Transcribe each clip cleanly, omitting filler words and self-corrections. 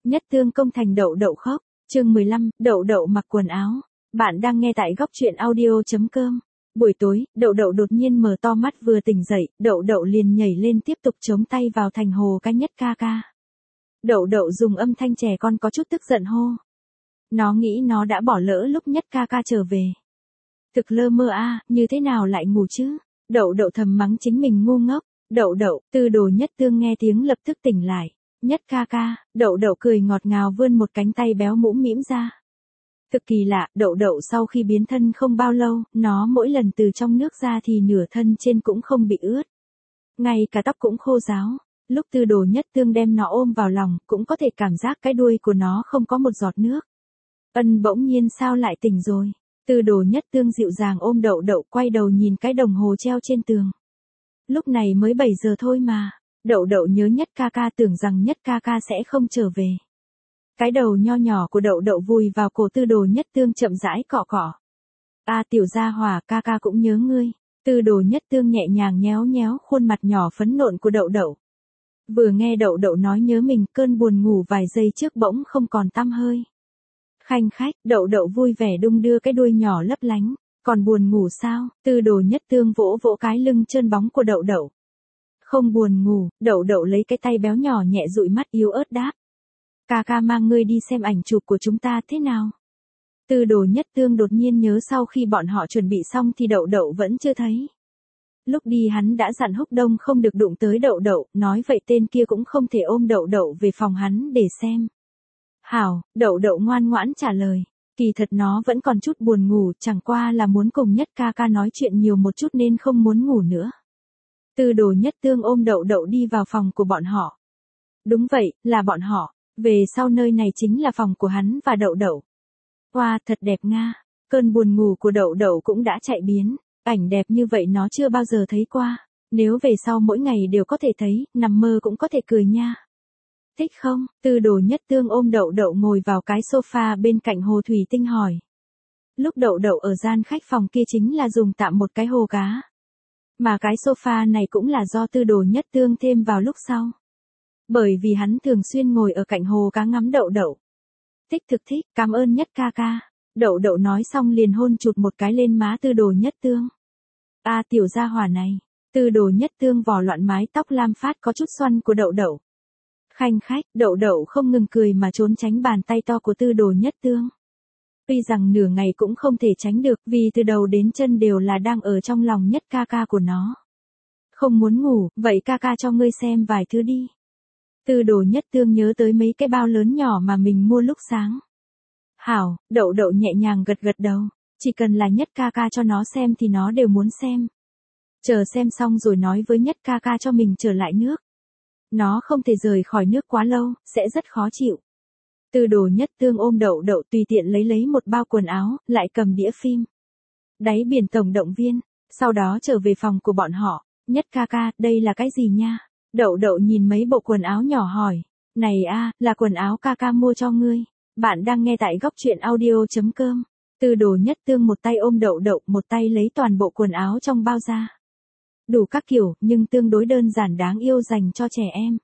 Nhất Tương công thành đậu đậu khóc. Chương 15, đậu đậu mặc quần áo. Bạn đang nghe tại góc truyện audio.com. Buổi tối, đậu đậu đột nhiên mở to mắt vừa tỉnh dậy, đậu đậu liền nhảy lên tiếp tục chống tay vào thành hồ cái Nhất ca ca. Đậu đậu dùng âm thanh trẻ con có chút tức giận hô. Nó nghĩ nó đã bỏ lỡ lúc Nhất ca ca trở về. Thực lơ mơ a, như thế nào lại ngủ chứ? Đậu đậu thầm mắng chính mình ngu ngốc. Đậu đậu, Tư Đồ Nhất Tương nghe tiếng lập tức tỉnh lại. Nhất ca ca, đậu đậu cười ngọt ngào vươn một cánh tay béo mũm mĩm ra. Thực kỳ lạ, đậu đậu sau khi biến thân không bao lâu, nó mỗi lần từ trong nước ra thì nửa thân trên cũng không bị ướt. Ngay cả tóc cũng khô ráo. Lúc Tư Đồ Nhất Tương đem nó ôm vào lòng, cũng có thể cảm giác cái đuôi của nó không có một giọt nước. Ân bỗng nhiên sao lại tỉnh rồi. Tư Đồ Nhất Tương dịu dàng ôm đậu đậu quay đầu nhìn cái đồng hồ treo trên tường. Lúc này mới 7 giờ thôi mà. Đậu đậu nhớ Nhất ca ca tưởng rằng Nhất ca ca sẽ không trở về. Cái đầu nho nhỏ của đậu đậu vùi vào cổ Tư Đồ Nhất Tương chậm rãi cọ cọ. A tiểu gia hỏa, ca ca cũng nhớ ngươi. Tư Đồ Nhất Tương nhẹ nhàng nhéo nhéo khuôn mặt nhỏ phấn nộn của đậu đậu. Vừa nghe đậu đậu nói nhớ mình, cơn buồn ngủ vài giây trước bỗng không còn tăm hơi. Khanh khách, đậu đậu vui vẻ đung đưa cái đuôi nhỏ lấp lánh. Còn buồn ngủ sao? Tư Đồ Nhất Tương vỗ vỗ cái lưng trơn bóng của đậu đậu. Không buồn ngủ, đậu đậu lấy cái tay béo nhỏ nhẹ dụi mắt yếu ớt đáp. Ca ca mang ngươi đi xem ảnh chụp của chúng ta thế nào? Tư Đồ Nhất Tương đột nhiên nhớ sau khi bọn họ chuẩn bị xong thì đậu đậu vẫn chưa thấy. Lúc đi hắn đã dặn Húc Đông không được đụng tới đậu đậu, nói vậy tên kia cũng không thể ôm đậu đậu về phòng hắn để xem. Hảo, đậu đậu ngoan ngoãn trả lời. Kỳ thật nó vẫn còn chút buồn ngủ, chẳng qua là muốn cùng Nhất ca ca nói chuyện nhiều một chút nên không muốn ngủ nữa. Tư Đồ Nhất Tương ôm đậu đậu đi vào phòng của bọn họ. Đúng vậy, là bọn họ. Về sau nơi này chính là phòng của hắn và đậu đậu. Wow, thật đẹp nga. Cơn buồn ngủ của đậu đậu cũng đã chạy biến. Ảnh đẹp như vậy nó chưa bao giờ thấy qua. Nếu về sau mỗi ngày đều có thể thấy, nằm mơ cũng có thể cười nha. Thích không? Tư Đồ Nhất Tương ôm đậu đậu ngồi vào cái sofa bên cạnh hồ thủy tinh hỏi. Lúc đậu đậu ở gian khách phòng kia chính là dùng tạm một cái hồ cá. Mà cái sofa này cũng là do Tư Đồ Nhất Tương thêm vào lúc sau. Bởi vì hắn thường xuyên ngồi ở cạnh hồ cá ngắm đậu đậu. Thích thực thích, cảm ơn Nhất ca ca. Đậu đậu nói xong liền hôn chụt một cái lên má Tư Đồ Nhất Tương. A tiểu gia hỏa này. Tư Đồ Nhất Tương vò loạn mái tóc lam phát có chút xoăn của đậu đậu. Khanh khách, đậu đậu không ngừng cười mà trốn tránh bàn tay to của Tư Đồ Nhất Tương. Tuy rằng nửa ngày cũng không thể tránh được vì từ đầu đến chân đều là đang ở trong lòng Nhất ca ca của nó. Không muốn ngủ, vậy ca ca cho ngươi xem vài thứ đi. Tư Đồ Nhất Tương nhớ tới mấy cái bao lớn nhỏ mà mình mua lúc sáng. Hảo, đậu đậu nhẹ nhàng gật gật đầu. Chỉ cần là Nhất ca ca cho nó xem thì nó đều muốn xem. Chờ xem xong rồi nói với Nhất ca ca cho mình trở lại nước. Nó không thể rời khỏi nước quá lâu, sẽ rất khó chịu. Tư Đồ Nhất Tương ôm đậu đậu tùy tiện lấy một bao quần áo, lại cầm đĩa phim. Đáy biển tổng động viên, sau đó trở về phòng của bọn họ. Nhất ca ca, đây là cái gì nha? Đậu đậu nhìn mấy bộ quần áo nhỏ hỏi. Này a, là quần áo ca ca mua cho ngươi. Bạn đang nghe tại góc truyện audio.com. Tư Đồ Nhất Tương một tay ôm đậu đậu, một tay lấy toàn bộ quần áo trong bao ra. Đủ các kiểu, nhưng tương đối đơn giản đáng yêu dành cho trẻ em.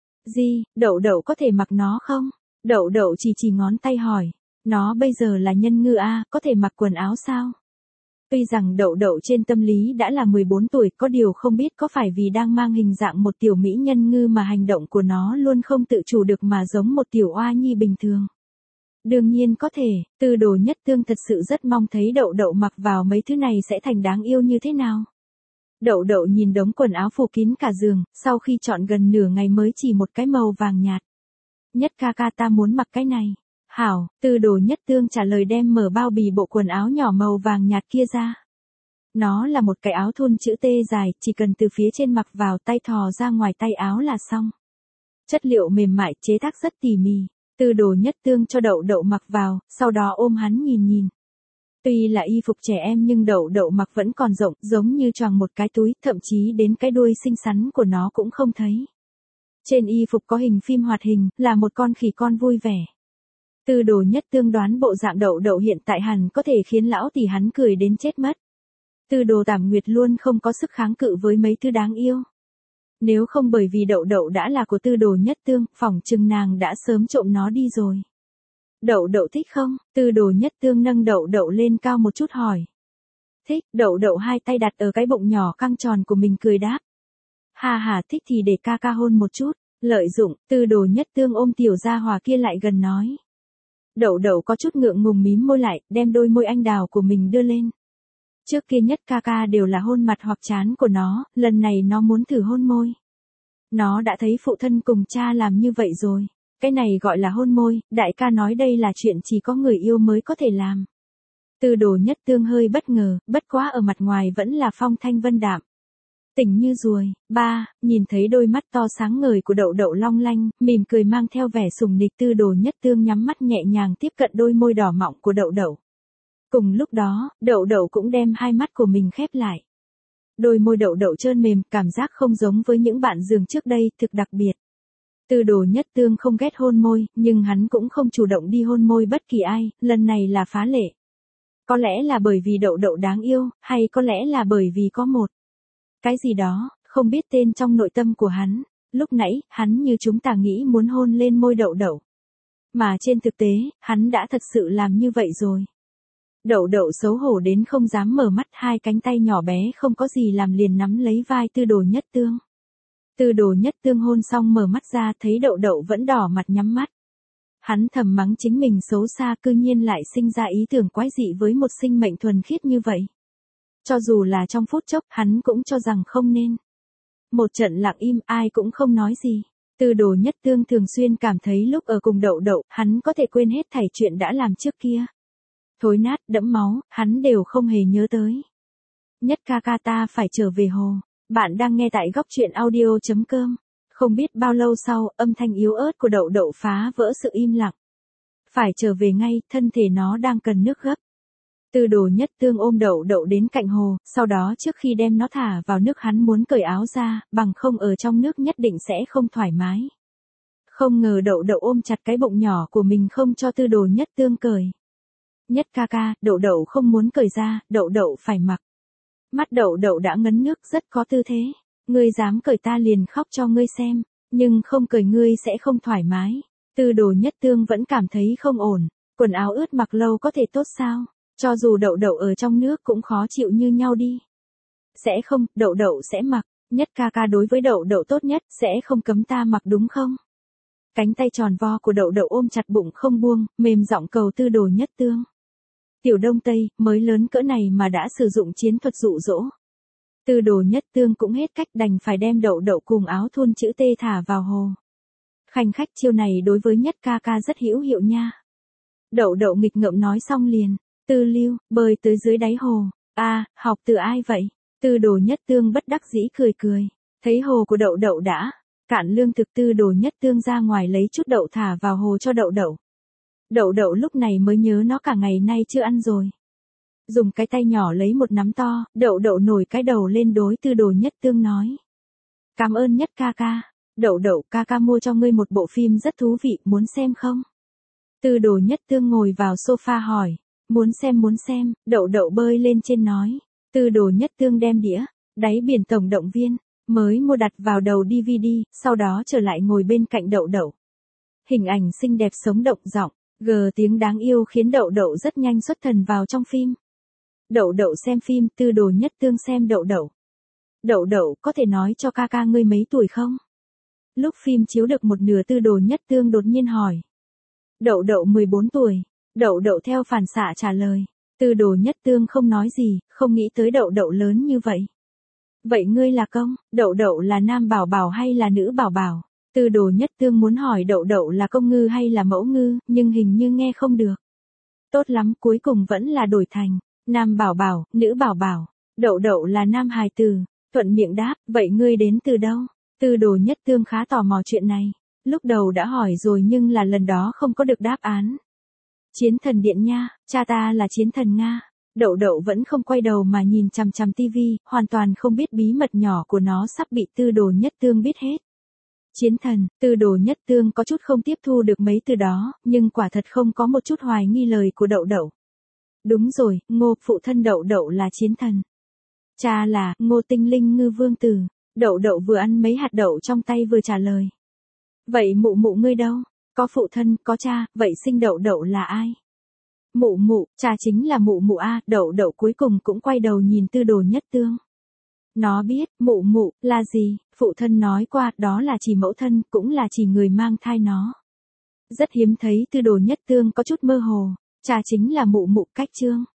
Gì, đậu đậu có thể mặc nó không? Đậu đậu chỉ ngón tay hỏi. Nó bây giờ là nhân ngư a, có thể mặc quần áo sao? Tuy rằng đậu đậu trên tâm lý đã là 14 tuổi, có điều không biết có phải vì đang mang hình dạng một tiểu mỹ nhân ngư mà hành động của nó luôn không tự chủ được mà giống một tiểu oa nhi bình thường. Đương nhiên có thể, Tư Đồ Nhất Tương thật sự rất mong thấy đậu đậu mặc vào mấy thứ này sẽ thành đáng yêu như thế nào. Đậu đậu nhìn đống quần áo phủ kín cả giường, sau khi chọn gần nửa ngày mới chỉ một cái màu vàng nhạt. Nhất ca ca ta muốn mặc cái này. Hảo, Tư Đồ Nhất Tương trả lời đem mở bao bì bộ quần áo nhỏ màu vàng nhạt kia ra. Nó là một cái áo thun chữ T dài, chỉ cần từ phía trên mặc vào tay thò ra ngoài tay áo là xong. Chất liệu mềm mại, chế tác rất tỉ mỉ. Tư Đồ Nhất Tương cho đậu đậu mặc vào, sau đó ôm hắn nhìn. Tuy là y phục trẻ em nhưng đậu đậu mặc vẫn còn rộng, giống như choàng một cái túi, thậm chí đến cái đuôi xinh xắn của nó cũng không thấy. Trên y phục có hình phim hoạt hình, là một con khỉ con vui vẻ. Tư Đồ Nhất Tương đoán bộ dạng đậu đậu hiện tại hẳn có thể khiến lão tỷ hắn cười đến chết mất. Tư Đồ Tảm Nguyệt luôn không có sức kháng cự với mấy thứ đáng yêu. Nếu không bởi vì đậu đậu đã là của Tư Đồ Nhất Tương, phỏng chừng nàng đã sớm trộm nó đi rồi. Đậu đậu thích không? Tư Đồ Nhất Tương nâng đậu đậu lên cao một chút hỏi. Thích, đậu đậu hai tay đặt ở cái bụng nhỏ căng tròn của mình cười đáp. Hà hà, thích thì để ca ca hôn một chút. Lợi dụng, Tư Đồ Nhất Tương ôm tiểu gia hòa kia lại gần nói. Đậu đậu có chút ngượng ngùng mím môi lại, đem đôi môi anh đào của mình đưa lên. Trước kia Nhất ca ca đều là hôn mặt hoặc trán của nó, lần này nó muốn thử hôn môi. Nó đã thấy phụ thân cùng cha làm như vậy rồi. Cái này gọi là hôn môi, đại ca nói đây là chuyện chỉ có người yêu mới có thể làm. Tư Đồ Nhất Tương hơi bất ngờ, bất quá ở mặt ngoài vẫn là phong thanh vân đạm. Tỉnh như ruồi, nhìn thấy đôi mắt to sáng ngời của đậu đậu long lanh, mỉm cười mang theo vẻ sùng nịch. Tư Đồ Nhất Tương nhắm mắt nhẹ nhàng tiếp cận đôi môi đỏ mọng của đậu đậu. Cùng lúc đó, đậu đậu cũng đem hai mắt của mình khép lại. Đôi môi đậu đậu trơn mềm, cảm giác không giống với những bạn giường trước đây, thực đặc biệt. Tư Đồ Nhất Tương không ghét hôn môi, nhưng hắn cũng không chủ động đi hôn môi bất kỳ ai, lần này là phá lệ. Có lẽ là bởi vì đậu đậu đáng yêu, hay có lẽ là bởi vì có một cái gì đó, không biết tên trong nội tâm của hắn. Lúc nãy, hắn như chúng ta nghĩ muốn hôn lên môi đậu đậu. Mà trên thực tế, hắn đã thật sự làm như vậy rồi. Đậu đậu xấu hổ đến không dám mở mắt, hai cánh tay nhỏ bé không có gì làm liền nắm lấy vai Tư Đồ Nhất Tương. Tư Đồ Nhất Tương hôn xong mở mắt ra thấy đậu đậu vẫn đỏ mặt nhắm mắt. Hắn thầm mắng chính mình xấu xa, cư nhiên lại sinh ra ý tưởng quái dị với một sinh mệnh thuần khiết như vậy. Cho dù là trong phút chốc, hắn cũng cho rằng không nên. Một trận lặng im, ai cũng không nói gì. Tư Đồ Nhất Tương thường xuyên cảm thấy lúc ở cùng đậu đậu, hắn có thể quên hết thảy chuyện đã làm trước kia. Thối nát, đẫm máu, hắn đều không hề nhớ tới. Nhất ca ca ta phải trở về hồ. Bạn đang nghe tại góc truyện audio.com. Không biết bao lâu sau, âm thanh yếu ớt của đậu đậu phá vỡ sự im lặng. Phải trở về ngay, thân thể nó đang cần nước gấp. Tư Đồ Nhất Tương ôm đậu đậu đến cạnh hồ, sau đó trước khi đem nó thả vào nước hắn muốn cởi áo ra, bằng không ở trong nước nhất định sẽ không thoải mái. Không ngờ đậu đậu ôm chặt cái bụng nhỏ của mình không cho Tư Đồ Nhất Tương cởi. Nhất ca ca, đậu đậu không muốn cởi ra, đậu đậu phải mặc. Mắt đậu đậu đã ngấn nước, rất có tư thế. Ngươi dám cởi ta liền khóc cho ngươi xem, nhưng không cởi ngươi sẽ không thoải mái. Tư Đồ Nhất Tương vẫn cảm thấy không ổn, quần áo ướt mặc lâu có thể tốt sao? Cho dù đậu đậu ở trong nước cũng khó chịu như nhau đi. Sẽ không, đậu đậu sẽ mặc. Nhất ca ca đối với đậu đậu tốt nhất, sẽ không cấm ta mặc đúng không? Cánh tay tròn vo của đậu đậu ôm chặt bụng không buông, mềm giọng cầu Tư Đồ Nhất Tương. Tiểu Đông Tây, mới lớn cỡ này mà đã sử dụng chiến thuật dụ dỗ. Tư Đồ Nhất Tương cũng hết cách, đành phải đem đậu đậu cùng áo thun chữ T thả vào hồ. Khanh khách, chiêu này đối với Nhất ca ca rất hữu hiệu nha. Đậu đậu nghịch ngợm nói xong liền. Tư Lưu, bơi tới dưới đáy hồ. Học từ ai vậy? Tư Đồ Nhất Tương bất đắc dĩ cười cười. Thấy hồ của đậu đậu đã cạn lương thực, Tư Đồ Nhất Tương ra ngoài lấy chút đậu thả vào hồ cho đậu đậu. Đậu đậu lúc này mới nhớ nó cả ngày nay chưa ăn rồi. Dùng cái tay nhỏ lấy một nắm to, đậu đậu nổi cái đầu lên đối Tư Đồ Nhất Tương nói. Cảm ơn Nhất ca ca. Đậu đậu, ca ca mua cho ngươi một bộ phim rất thú vị, muốn xem không? Tư Đồ Nhất Tương ngồi vào sofa hỏi. Muốn xem, đậu đậu bơi lên trên nói. Tư Đồ Nhất Tương đem đĩa, đáy biển tổng động viên, mới mua đặt vào đầu DVD, sau đó trở lại ngồi bên cạnh đậu đậu. Hình ảnh xinh đẹp sống động giọng, tiếng đáng yêu khiến đậu đậu rất nhanh xuất thần vào trong phim. Đậu đậu xem phim, Tư Đồ Nhất Tương xem đậu đậu. Đậu đậu, có thể nói cho ca ca ngươi mấy tuổi không? Lúc phim chiếu được một nửa Tư Đồ Nhất Tương đột nhiên hỏi. Đậu đậu 14 tuổi. Đậu đậu theo phản xạ trả lời. Tư Đồ Nhất Tương không nói gì, không nghĩ tới đậu đậu lớn như vậy. Vậy ngươi là công? Đậu đậu là nam bảo bảo hay là nữ bảo bảo? Tư Đồ Nhất Tương muốn hỏi đậu đậu là công ngư hay là mẫu ngư, nhưng hình như nghe không được. Tốt lắm, cuối cùng vẫn là đổi thành nam bảo bảo, nữ bảo bảo. Đậu đậu là nam hài tử. Thuận miệng đáp, vậy ngươi đến từ đâu? Tư Đồ Nhất Tương khá tò mò chuyện này. Lúc đầu đã hỏi rồi nhưng là lần đó không có được đáp án. Chiến thần điện nha, cha ta là chiến thần Nga. Đậu đậu vẫn không quay đầu mà nhìn chằm chằm tivi, hoàn toàn không biết bí mật nhỏ của nó sắp bị Tư Đồ Nhất Tương biết hết. Chiến thần, Tư Đồ Nhất Tương có chút không tiếp thu được mấy từ đó, nhưng quả thật không có một chút hoài nghi lời của đậu đậu. Đúng rồi, Ngô, phụ thân đậu đậu là chiến thần. Cha là Ngô Tinh Linh Ngư Vương Tử. Đậu đậu vừa ăn mấy hạt đậu trong tay vừa trả lời. Vậy mụ mụ ngươi đâu? Có phụ thân, có cha, vậy sinh đậu đậu là ai? Mụ mụ, cha chính là mụ mụ a. Đậu đậu cuối cùng cũng quay đầu nhìn Tư Đồ Nhất Tương. Nó biết, mụ mụ, là gì, phụ thân nói qua, đó là chỉ mẫu thân, cũng là chỉ người mang thai nó. Rất hiếm thấy Tư Đồ Nhất Tương có chút mơ hồ, cha chính là mụ mụ cách chương.